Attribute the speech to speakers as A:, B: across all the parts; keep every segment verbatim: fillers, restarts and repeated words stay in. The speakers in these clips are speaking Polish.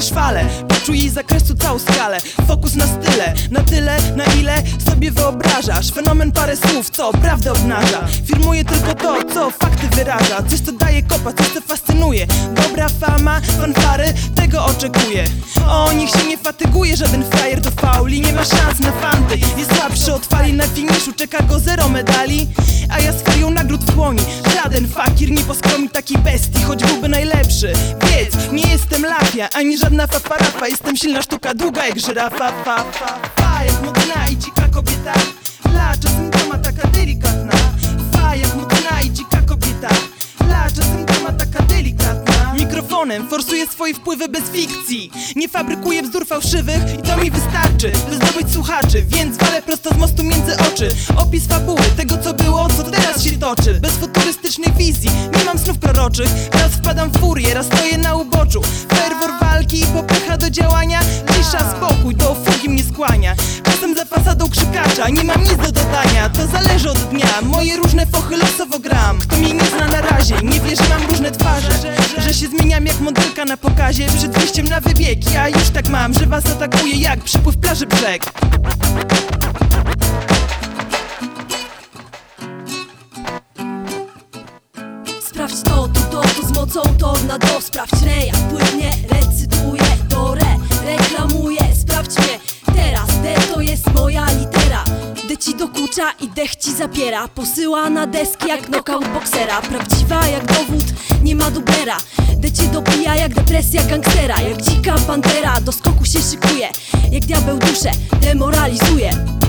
A: czujesz falę, poczuj jej zakresu całą skalę. Fokus na style, na tyle, na ile sobie wyobrażasz. Fenomen parę słów, co prawdę obnaża. Firmuje tylko to, co fakty wyraża. Coś, co daje kopa, coś, co fascynuje. Dobra fama, fanfary, tego oczekuję. O, niech się nie fatyguje żaden frajer do fauli. Nie ma szans na fanty, jest słabszy od fali. Na finiszu czeka go zero medali, a ja z ferią nagród w dłoni. Żaden fakir nie poskromi takiej bestii, choć byłby najlepszy. Wiedz, nie jestem lafia, ani żadna fafarafa. Jestem silna sztuka, długa jak żyrafa. Fa, fa, fa, jak modna i dzika kobieta. La, czasem dama taka delikatna. Fa, jak modna i dzika kobieta. La, czasem dama taka delikatna. Mikrofonem forsuję swoje wpływy bez fikcji. Nie fabrykuję bzdur fałszywych i to mi wystarczy, by zdobyć słuchaczy. Więc walę prosto z mostu między oczy. Opis fabuły, tego co było, co teraz się toczy. Bez futurystycznej wizji, nie mam snów proroczych. Raz wpadam w furię, raz stoję na uboczu. Ferwor walki i popycha do działania. Cisza, spokój, do fugi mnie skłania. Czasem za fasadą krzykacza, nie mam nic do dodania. To zależy od dnia, moje różne fochy losowo gram. Kto mnie nie zna na razie, nie wie, że mam różne twarze. Że się zmieniam jak modelka na pokazie. Przed wyjściem na wybieg, ja już tak mam, że was atakuję jak przypływ plaży brzeg.
B: Sprawdź to, to, to, to z mocą tornado. Sprawdź re, jak płynnie recytuję. Do re, reklamuję. Sprawdź mnie teraz, D to jest moja litera. D ci dokucza i dech ci zapiera. Posyła na deski jak knockout boksera. Prawdziwa jak dowód, nie ma dublera. D cię dopija jak depresja gangstera. Jak dzika pantera, do skoku się szykuje. Jak diabeł duszę demoralizuje.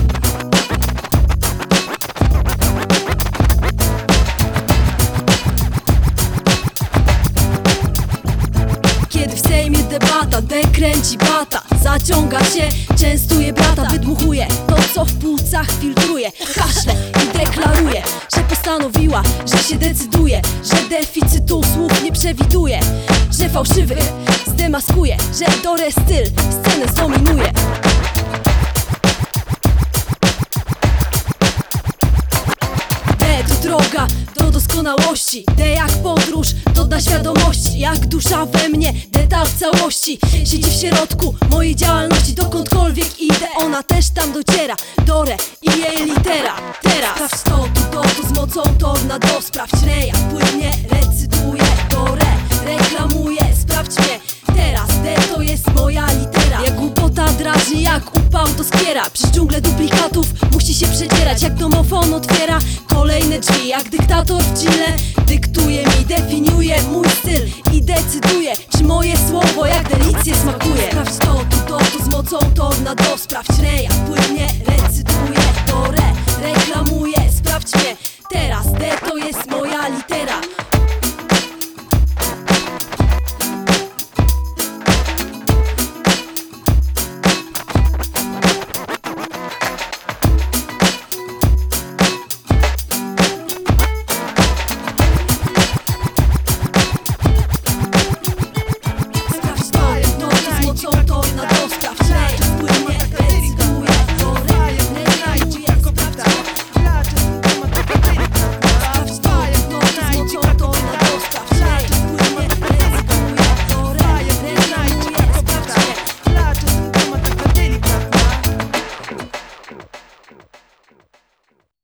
B: Kiedy w Sejmie debata, D kręci bata. Zaciąga się, częstuje brata. Wydmuchuje to, co w płucach filtruje. Kaszle i deklaruje, że postanowiła, że się decyduje. Że deficytu słów nie przewiduje. Że fałszywych zdemaskuje. Że Dore styl scenę zdominuje. D to droga do doskonałości. D jak podróż, doda świadomości. Jak dusza we mnie, detal w całości. Siedzi w środku mojej działalności. Dokądkolwiek idę, ona też tam dociera. Dore i jej litera. Teraz sprawdź to, to, to, to z mocą tornado. Sprawdź re, jak płynnie recytuję. Dore, reklamuję. Sprawdź mnie teraz, D to jest moja litera. Jak głupota drażni, jak upał to skiera. Przez dżunglę duplikatów musi się przedzierać. Jak domofon otwiera kolejne drzwi. Jak dyktator w Chile dyktuje mi, definiuje mój styl i decyduje, czy moje słowo jak delicje smakuje. Sprawdź to, to, to, to z mocą tornado. Sprawdź re, jak płynnie